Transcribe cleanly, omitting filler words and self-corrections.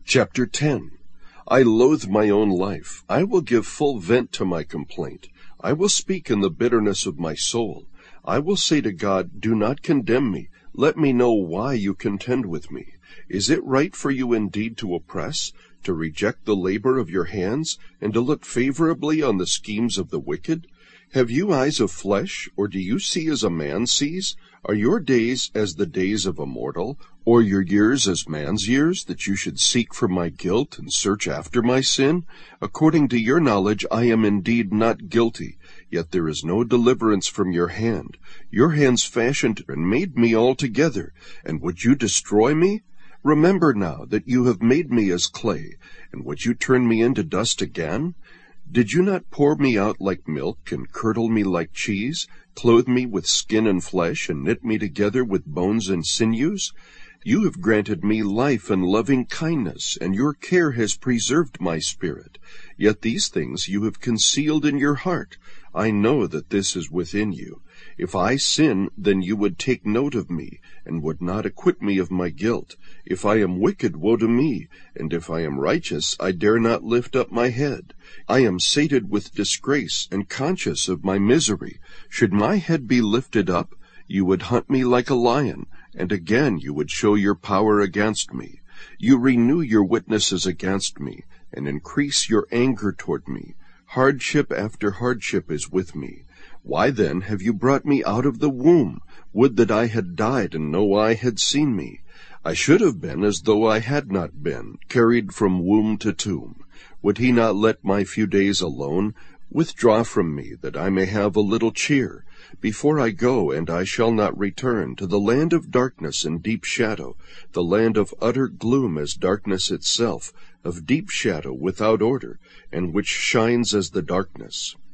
Chapter 10. I loathe my own life. I will give full vent to my complaint. I will speak in the bitterness of my soul. I will say to God, do not condemn me. Let me know why you contend with me. Is it right for you indeed to oppress, to reject the labor of your hands, and to look favorably on the schemes of the wicked? Have you eyes of flesh, or do you see as a man sees? Are your days as the days of a mortal, or your years as man's years, that you should seek for my guilt and search after my sin? According to your knowledge I am indeed not guilty, yet there is no deliverance from your hand. Your hands fashioned and made me altogether, and would you destroy me? Remember now that you have made me as clay, and would you turn me into dust again? Did you not pour me out like milk, and curdle me like cheese, clothe me with skin and flesh, and knit me together with bones and sinews? You have granted me life and loving kindness, and your care has preserved my spirit. Yet these things you have concealed in your heart. I know that this is within you. If I sin, then you would take note of me, and would not acquit me of my guilt. If I am wicked, woe to me, and if I am righteous, I dare not lift up my head. I am sated with disgrace, and conscious of my misery. Should my head be lifted up, you would hunt me like a lion, and again you would show your power against me. You renew your witnesses against me, and increase your anger toward me. Hardship after hardship is with me. Why then have you brought me out of the womb? Would that I had died, and no eye had seen me. I should have been as though I had not been, carried from womb to tomb. Would he not let my few days alone? Withdraw from me, that I may have a little cheer. Before I go, and I shall not return, to the land of darkness and deep shadow, the land of utter gloom as darkness itself, of deep shadow without order, and which shines as the darkness.